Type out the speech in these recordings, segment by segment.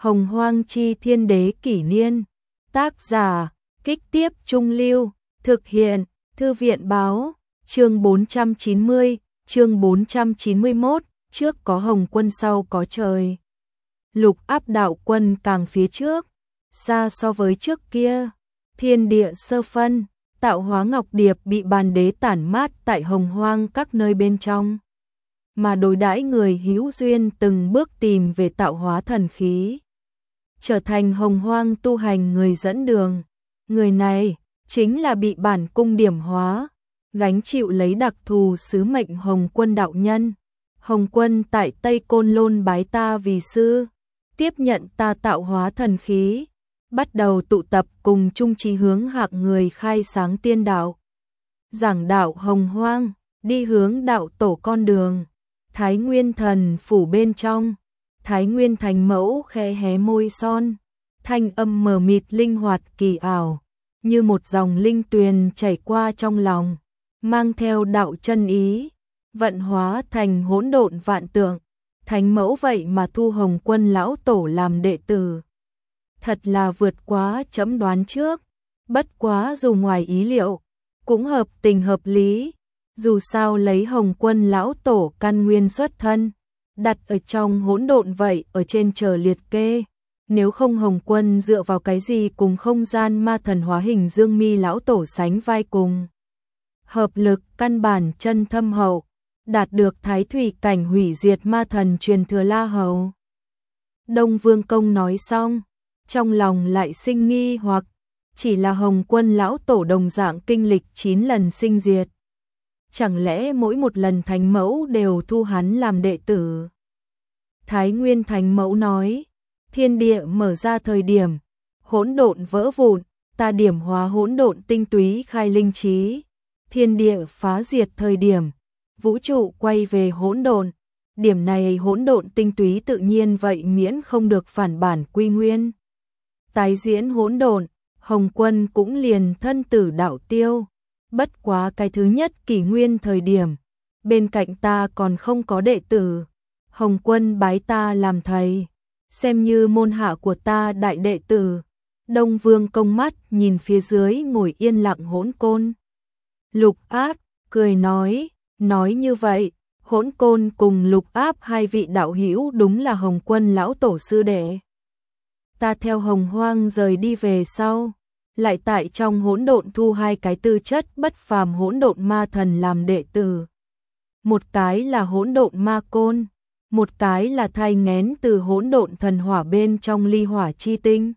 Hồng Hoang chi thiên đế kỷ niên. Tác giả, Kích Tiếp Trung Lưu. Thực hiện, Thư viện báo. Chương 490, chương 491, trước có Hồng Quân sau có trời. Lục Áp đạo quân càng phía trước, xa so với trước kia. Thiên địa sơ phân, tạo hóa ngọc điệp bị bàn đế tản mát tại Hồng Hoang các nơi bên trong. Mà đối đãi người hữu duyên từng bước tìm về tạo hóa thần khí, trở thành Hồng Hoang tu hành người dẫn đường. Người này chính là bị bản cung điểm hóa, gánh chịu lấy đặc thù sứ mệnh Hồng Quân đạo nhân. Hồng Quân tại Tây Côn Lôn bái ta vì sư, tiếp nhận ta tạo hóa thần khí, bắt đầu tụ tập cùng chung chí hướng hạng người khai sáng tiên đạo, giảng đạo Hồng Hoang, đi hướng đạo tổ con đường. Thái Nguyên thần phủ bên trong, Thái Nguyên Thánh Mẫu khẽ hé môi son, thanh âm mờ mịt linh hoạt kỳ ảo, như một dòng linh tuyền chảy qua trong lòng, mang theo đạo chân ý, vận hóa thành hỗn độn vạn tượng. Thánh Mẫu vậy mà thu Hồng Quân lão tổ làm đệ tử, thật là vượt quá chấm đoán trước, bất quá dù ngoài ý liệu, cũng hợp tình hợp lý. Dù sao lấy Hồng Quân lão tổ căn nguyên xuất thân, đặt ở trong hỗn độn vậy ở trên trời liệt kê. Nếu không Hồng Quân dựa vào cái gì cùng không gian ma thần hóa hình Dương Mi lão tổ sánh vai cùng. Hợp lực căn bản chân thâm hậu, đạt được thái thủy cảnh hủy diệt ma thần truyền thừa La Hầu. Đông Vương Công nói xong, trong lòng lại sinh nghi hoặc, chỉ là Hồng Quân lão tổ đồng dạng kinh lịch 9 lần sinh diệt. Chẳng lẽ mỗi một lần Thánh Mẫu đều thu hắn làm đệ tử? Thái Nguyên Thánh Mẫu nói, thiên địa mở ra thời điểm, hỗn độn vỡ vụn, ta điểm hóa hỗn độn tinh túy khai linh trí. Thiên địa phá diệt thời điểm, vũ trụ quay về hỗn độn, điểm này hỗn độn tinh túy tự nhiên vậy miễn không được phản bản quy nguyên. Tái diễn hỗn độn, Hồng Quân cũng liền thân tử đạo tiêu. Bất quá cái thứ nhất kỷ nguyên thời điểm, bên cạnh ta còn không có đệ tử, Hồng Quân bái ta làm thầy, xem như môn hạ của ta đại đệ tử. Đông Vương Công mắt nhìn phía dưới ngồi yên lặng Hỗn Côn. Lục Áp cười nói như vậy, Hỗn Côn cùng Lục Áp hai vị đạo hữu đúng là Hồng Quân lão tổ sư đệ. Ta theo Hồng Hoang rời đi về sau, lại tại trong hỗn độn thu hai cái tư chất bất phàm hỗn độn ma thần làm đệ tử. Một cái là hỗn độn ma côn, một cái là thai nghén từ hỗn độn thần hỏa bên trong ly hỏa chi tinh.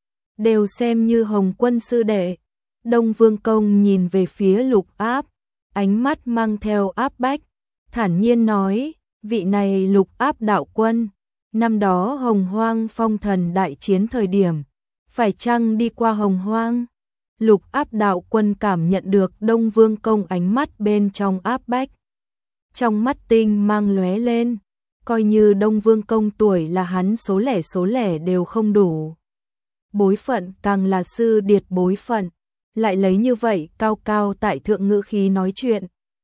Đều xem như Hồng Quân sư đệ. Đông Vương Công nhìn về phía Lục Áp, ánh mắt mang theo áp bách, thản nhiên nói, vị này Lục Áp đạo quân, năm đó Hồng Hoang phong thần đại chiến thời điểm, phải chăng đi qua Hồng Hoang? Lục Áp đạo quân cảm nhận được Đông Vương Công ánh mắt bên trong áp bách. Trong mắt tinh mang lóe lên, coi như Đông Vương Công tuổi là hắn số lẻ đều không đủ. Bối phận càng là sư điệt bối phận, lại lấy như vậy cao cao tại thượng ngữ khí nói chuyện.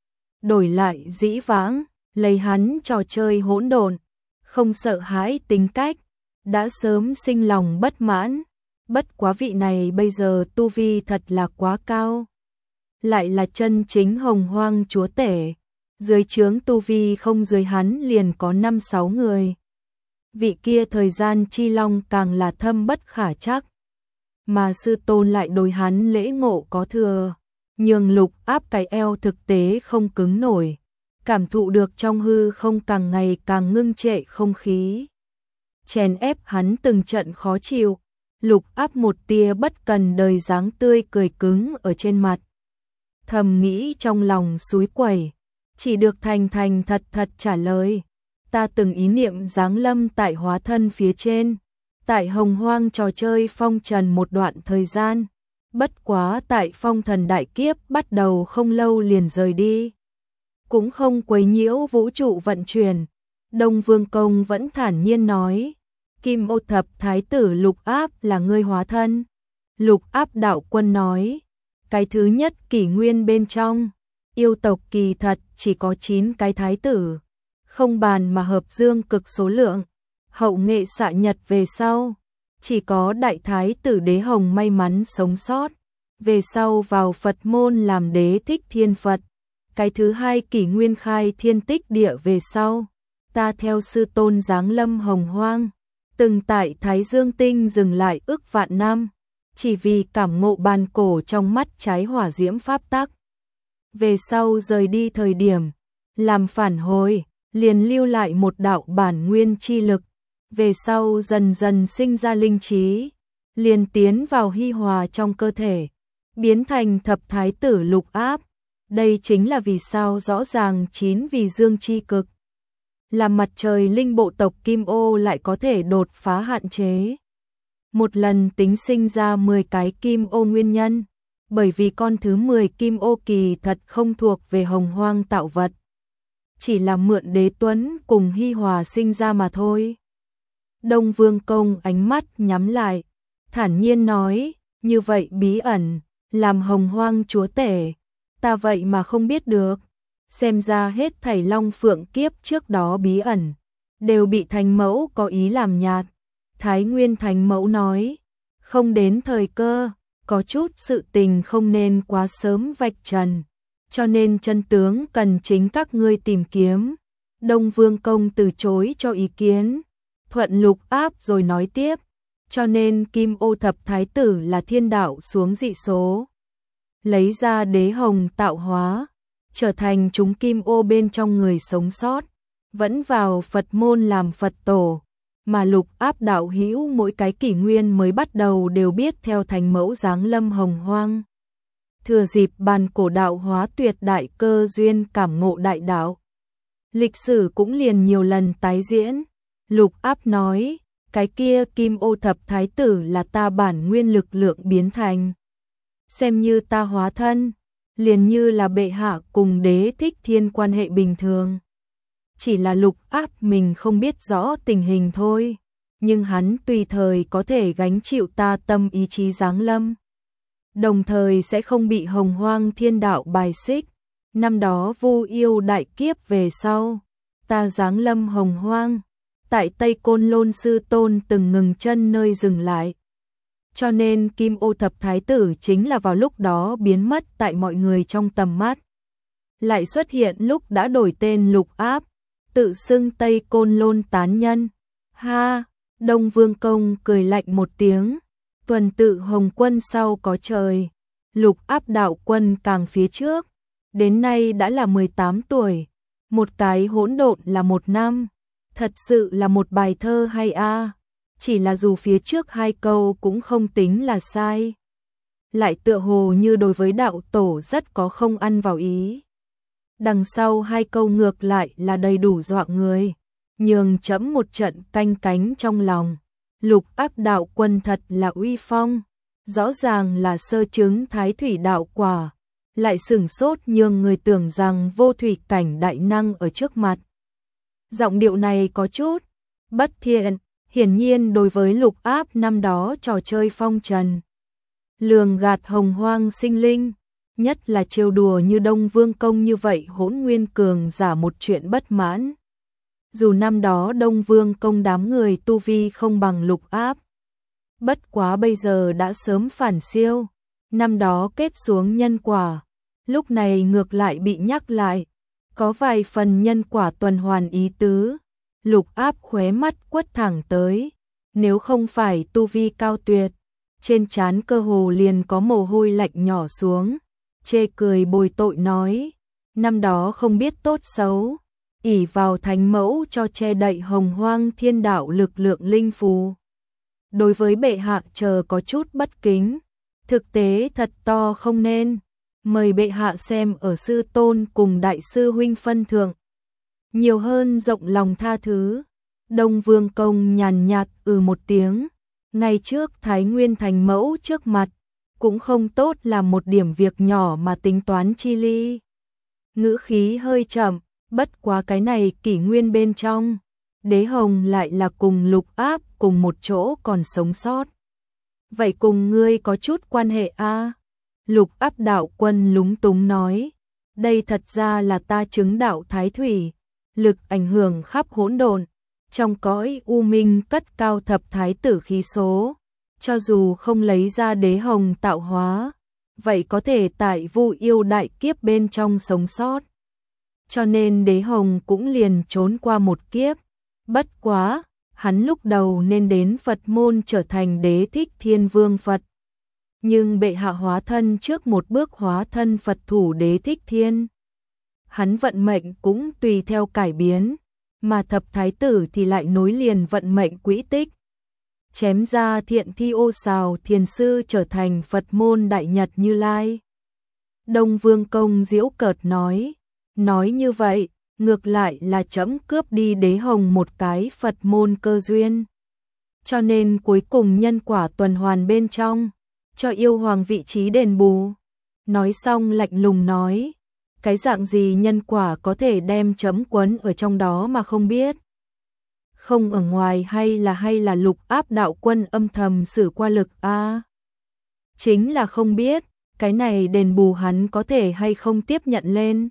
Đổi lại dĩ vãng, lấy hắn trò chơi hỗn độn, không sợ hãi tính cách, đã sớm sinh lòng bất mãn. Bất quá vị này bây giờ tu vi thật là quá cao, lại là chân chính Hồng Hoang chúa tể, dưới trướng tu vi không dưới hắn liền có 5-6 người. Vị kia thời gian chi long càng là thâm bất khả trắc, mà sư tôn lại đối hắn lễ ngộ có thừa, nhường Lục Áp cái eo thực tế không cứng nổi, cảm thụ được trong hư không càng ngày càng ngưng trệ không khí, chèn ép hắn từng trận khó chịu. Lục Áp một tia bất cần đời dáng tươi cười cứng ở trên mặt, thầm nghĩ trong lòng xúi quẩy, chỉ được thành thật trả lời, ta từng ý niệm giáng lâm tại hóa thân phía trên, tại Hồng Hoang trò chơi phong trần một đoạn thời gian, bất quá tại phong thần đại kiếp bắt đầu không lâu liền rời đi, cũng không quấy nhiễu vũ trụ vận chuyển. Đông Vương Công vẫn thản nhiên nói, Kim Ô Thập Thái tử Lục Áp là ngươi hóa thân. Lục Áp đạo quân nói, cái thứ nhất kỷ nguyên bên trong, yêu tộc kỳ thật chỉ có 9 cái thái tử, không bàn mà hợp dương cực số lượng. hậu nghệ xạ nhật về sau, chỉ có đại thái tử Đế Hồng may mắn sống sót, về sau vào Phật môn làm Đế Thích Thiên Phật. Cái thứ hai kỷ nguyên khai thiên tích địa về sau, ta theo sư tôn giáng lâm hồng hoang, từng tại Thái Dương Tinh dừng lại ức vạn năm, chỉ vì cảm ngộ bàn cổ trong mắt trái hỏa diễm pháp tắc. Về sau rời đi thời điểm, làm phản hồi, liền lưu lại một đạo bản nguyên chi lực, về sau dần dần sinh ra linh trí, liền tiến vào hy hòa trong cơ thể, biến thành thập thái tử Lục Áp. Đây chính là vì sao rõ ràng 9 vì dương chi cực, là mặt trời linh bộ tộc Kim Ô lại có thể đột phá hạn chế. Một lần tính sinh ra 10 cái Kim Ô nguyên nhân, bởi vì con thứ 10 Kim Ô kỳ thật không thuộc về hồng hoang tạo vật, chỉ là mượn Đế Tuấn cùng Hy Hòa sinh ra mà thôi. Đông Vương Công ánh mắt nhắm lại, thản nhiên nói, như vậy bí ẩn, làm hồng hoang chúa tể, ta vậy mà không biết được. Xem ra hết thảy Long Phượng kiếp trước đó bí ẩn, đều bị Thánh Mẫu có ý làm nhạt. Thái Nguyên Thánh Mẫu nói, không đến thời cơ, có chút sự tình không nên quá sớm vạch trần, cho nên chân tướng cần chính các ngươi tìm kiếm. Đông Vương Công từ chối cho ý kiến, thuận Lục Áp rồi nói tiếp, cho nên Kim Ô thập thái tử là thiên đạo xuống dị số, lấy ra Đế Hồng tạo hóa, trở thành chúng Kim Ô bên trong người sống sót, vẫn vào Phật môn làm Phật tổ, mà Lục Áp đạo hữu mỗi cái kỷ nguyên mới bắt đầu đều biết theo Thánh Mẫu giáng lâm hồng hoang. Thừa dịp bàn cổ đạo hóa tuyệt đại cơ duyên cảm ngộ đại đạo. Lịch sử cũng liền nhiều lần tái diễn. Lục Áp nói, cái kia Kim Ô thập thái tử là ta bản nguyên lực lượng biến thành. Xem như ta hóa thân, liền như là bệ hạ cùng Đế Thích Thiên quan hệ bình thường. Chỉ là Lục Áp mình không biết rõ tình hình thôi, nhưng hắn tùy thời có thể gánh chịu ta tâm ý chí giáng lâm. Đồng thời sẽ không bị hồng hoang thiên đạo bài xích. Năm đó Vu Yêu đại kiếp về sau, ta giáng lâm hồng hoang, tại Tây Côn Lôn sư tôn từng ngừng chân nơi dừng lại. Cho nên Kim Ô thập thái tử chính là vào lúc đó biến mất tại mọi người trong tầm mắt. Lại xuất hiện lúc đã đổi tên Lục Áp, tự xưng Tây Côn Lôn tán nhân. Ha, Đông Vương Công cười lạnh một tiếng, tuần tự Hồng Quân sau có trời, Lục Áp đạo quân càng phía trước, đến nay đã là 18 tuổi, một cái hỗn độn là một năm, thật sự là một bài thơ hay a. Chỉ là dù phía trước hai câu cũng không tính là sai, lại tựa hồ như đối với đạo tổ rất có không ăn vào ý. Đằng sau hai câu ngược lại là đầy đủ dọa người, nhường trẫm một trận canh cánh trong lòng. Lục Áp đạo quân thật là uy phong, rõ ràng là sơ chứng thái thủy đạo quả, lại sửng sốt nhường người tưởng rằng vô thủy cảnh đại năng ở trước mặt. Giọng điệu này có chút bất thiện, hiển nhiên đối với Lục Áp năm đó trò chơi phong trần, lường gạt hồng hoang sinh linh, nhất là trêu đùa như Đông Vương Công như vậy hỗn nguyên cường giả một chuyện bất mãn. Dù năm đó Đông Vương Công đám người tu vi không bằng Lục Áp, bất quá bây giờ đã sớm phản siêu, năm đó kết xuống nhân quả, lúc này ngược lại bị nhắc lại, có vài phần nhân quả tuần hoàn ý tứ. Lục Áp khóe mắt quất thẳng tới, nếu không phải tu vi cao tuyệt, trên trán cơ hồ liền có mồ hôi lạnh nhỏ xuống, chê cười bồi tội nói, năm đó không biết tốt xấu, ỷ vào Thánh Mẫu cho che đậy hồng hoang thiên đạo lực lượng linh phù. Đối với bệ hạ chờ có chút bất kính, thực tế thật to không nên, mời bệ hạ xem ở sư tôn cùng đại sư huynh phân thượng. Nhiều hơn rộng lòng tha thứ. Đông Vương Công nhàn nhạt một tiếng, ngày trước Thái Nguyên Thánh Mẫu trước mặt, cũng không tốt là một điểm việc nhỏ mà tính toán chi ly. Ngữ khí hơi chậm, bất quá cái này kỷ nguyên bên trong, Đế Hồng lại là cùng Lục Áp cùng một chỗ còn sống sót. Vậy cùng ngươi có chút quan hệ a? Lục Áp đạo quân lúng túng nói, đây thật ra là ta chứng đạo thái thủy, lực ảnh hưởng khắp hỗn độn, Trong cõi u minh cất cao thập thái tử khí số, cho dù không lấy ra đế hồng tạo hóa, vậy có thể tại Vu Yêu đại kiếp bên trong sống sót. Cho nên đế hồng cũng liền trốn qua một kiếp. Bất quá, hắn lúc đầu nên đến Phật môn trở thành Đế Thích Thiên Vương Phật. Nhưng bệ hạ hóa thân trước một bước hóa thân Phật thủ Đế Thích Thiên. Hắn vận mệnh cũng tùy theo cải biến, mà thập thái tử thì lại nối liền vận mệnh quỹ tích. Chém ra thiện thi ô xào thiền sư trở thành Phật môn Đại Nhật Như Lai. Đông Vương Công giễu cợt nói như vậy, ngược lại là trẫm cướp đi đế hồng một cái Phật môn cơ duyên. Cho nên cuối cùng nhân quả tuần hoàn bên trong, cho yêu hoàng vị trí đền bù. Nói xong lạnh lùng nói, cái dạng gì nhân quả có thể đem trẫm quấn ở trong đó mà không biết. Không ở ngoài hay là Lục Áp đạo quân âm thầm sử qua lực a? Chính là không biết, cái này đền bù hắn có thể hay không tiếp nhận lên.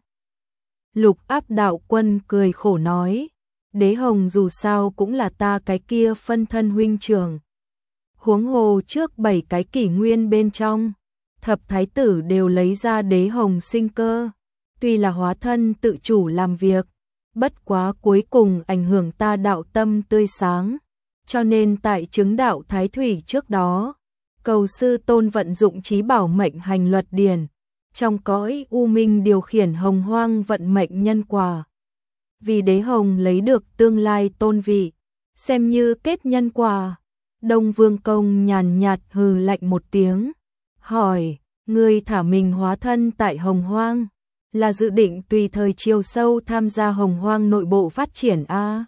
Lục Áp đạo quân cười khổ nói, đế hồng dù sao cũng là ta cái kia phân thân huynh trưởng. Huống hồ trước 7 cái kỷ nguyên bên trong, thập thái tử đều lấy ra đế hồng sinh cơ, tuy là hóa thân tự chủ làm việc, bất quá cuối cùng ảnh hưởng ta đạo tâm tươi sáng, cho nên tại chứng đạo thái thủy trước đó, cầu sư tôn vận dụng trí bảo mệnh hành luật điển, trong cõi u minh điều khiển hồng hoang vận mệnh nhân quả. Vì đế hồng lấy được tương lai tôn vị, xem như kết nhân quả. Đông Vương Công nhàn nhạt hừ lạnh một tiếng, hỏi, ngươi thả mình hóa thân tại hồng hoang, là dự định tùy thời chiều sâu tham gia hồng hoang nội bộ phát triển a?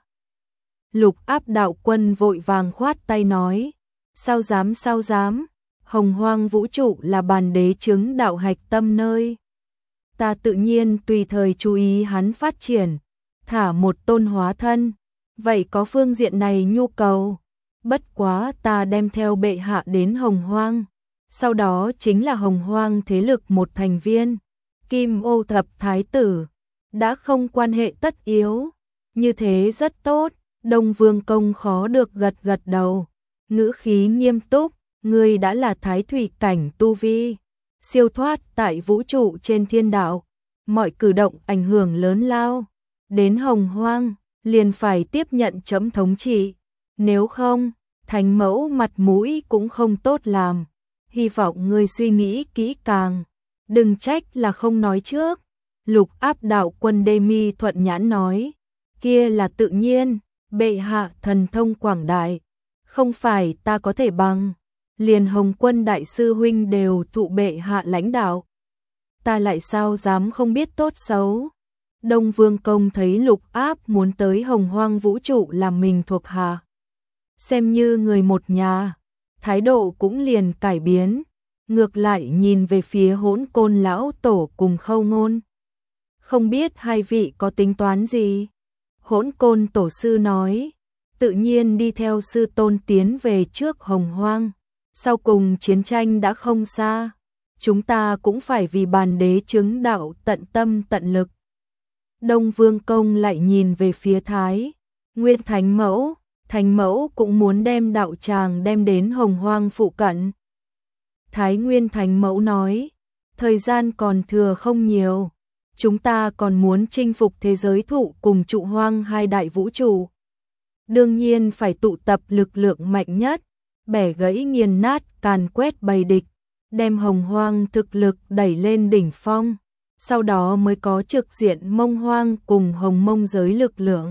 Lục Áp đạo quân vội vàng khoát tay nói, sao dám, hồng hoang vũ trụ là bàn đế chứng đạo hạch tâm nơi. Ta tự nhiên tùy thời chú ý hắn phát triển, thả một tôn hóa thân, vậy có phương diện này nhu cầu. Bất quá ta đem theo bệ hạ đến hồng hoang, sau đó chính là hồng hoang thế lực một thành viên. Kim Ô thập thái tử, đã không quan hệ tất yếu, như thế rất tốt. Đông Vương Công khó được gật đầu, ngữ khí nghiêm túc, ngươi đã là thái thủy cảnh tu vi, siêu thoát tại vũ trụ trên thiên đạo, mọi cử động ảnh hưởng lớn lao, đến hồng hoang, liền phải tiếp nhận trẫm thống trị, nếu không, thánh mẫu mặt mũi cũng không tốt làm, hy vọng ngươi suy nghĩ kỹ càng. Đừng trách là không nói trước. Lục Áp đạo quân Đê Mi thuận nhãn nói, kia là tự nhiên, bệ hạ thần thông quảng đại, không phải ta có thể bằng, liền Hồng Quân đại sư huynh đều thụ bệ hạ lãnh đạo, ta lại sao dám không biết tốt xấu. Đông Vương Công thấy Lục Áp muốn tới hồng hoang vũ trụ làm mình thuộc hạ, xem như người một nhà, thái độ cũng liền cải biến. Ngược lại nhìn về phía Hỗn Côn lão tổ cùng Khâu Ngôn. Không biết hai vị có tính toán gì? Hỗn Côn tổ sư nói, tự nhiên đi theo sư tôn tiến về trước hồng hoang. Sau cùng chiến tranh đã không xa, chúng ta cũng phải vì bàn đế chứng đạo tận tâm tận lực. Đông Vương Công lại nhìn về phía Thái Nguyên Thánh Mẫu cũng muốn đem đạo tràng đem đến hồng hoang phụ cận. Thái Nguyên Thánh Mẫu nói, thời gian còn thừa không nhiều, chúng ta còn muốn chinh phục thế giới thụ cùng trụ hoang hai đại vũ trụ. Đương nhiên phải tụ tập lực lượng mạnh nhất, bẻ gãy nghiền nát càn quét bầy địch, đem hồng hoang thực lực đẩy lên đỉnh phong, sau đó mới có trực diện Mông Hoang cùng hồng mông giới lực lượng.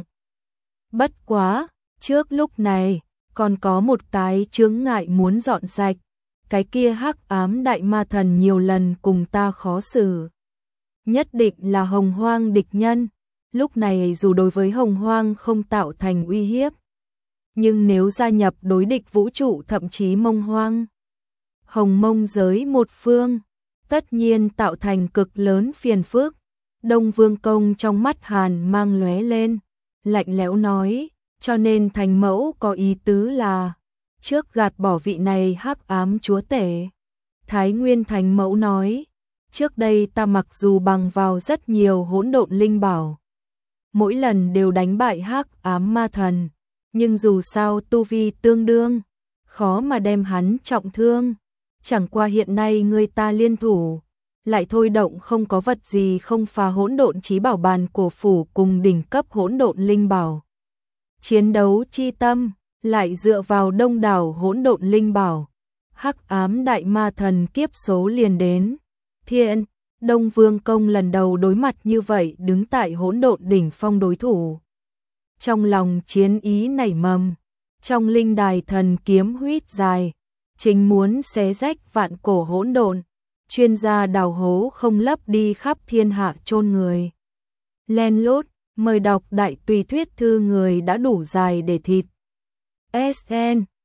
Bất quá, trước lúc này, còn có một cái chướng ngại muốn dọn sạch. Cái kia hắc ám đại ma thần nhiều lần cùng ta khó xử. Nhất định là hồng hoang địch nhân, lúc này dù đối với hồng hoang không tạo thành uy hiếp. Nhưng nếu gia nhập đối địch vũ trụ thậm chí mông hoang, hồng mông giới một phương, tất nhiên tạo thành cực lớn phiền phức. Đông Vương Công trong mắt hàn mang lóe lên, lạnh lẽo nói, cho nên Thánh Mẫu có ý tứ là trước gạt bỏ vị này hắc ám chúa tể. Thái Nguyên Thánh Mẫu nói, trước đây ta mặc dù bằng vào rất nhiều hỗn độn linh bảo, mỗi lần đều đánh bại hắc ám ma thần, nhưng dù sao tu vi tương đương, khó mà đem hắn trọng thương. Chẳng qua hiện nay người ta liên thủ, lại thôi động không có vật gì không phá hỗn độn chí bảo bàn của phủ cùng đỉnh cấp hỗn độn linh bảo. Chiến đấu chi tâm, lại dựa vào đông đảo hỗn độn linh bảo. Hắc ám đại ma thần kiếp số liền đến. Thiên, Đông Vương Công lần đầu đối mặt như vậy đứng tại hỗn độn đỉnh phong đối thủ. Trong lòng chiến ý nảy mầm, trong linh đài thần kiếm huýt dài, chính muốn xé rách vạn cổ hỗn độn, chuyên gia đào hố không lấp đi khắp thiên hạ chôn người. Len lút, mời đọc đại tùy thuyết thư người đã đủ dài để thịt. SN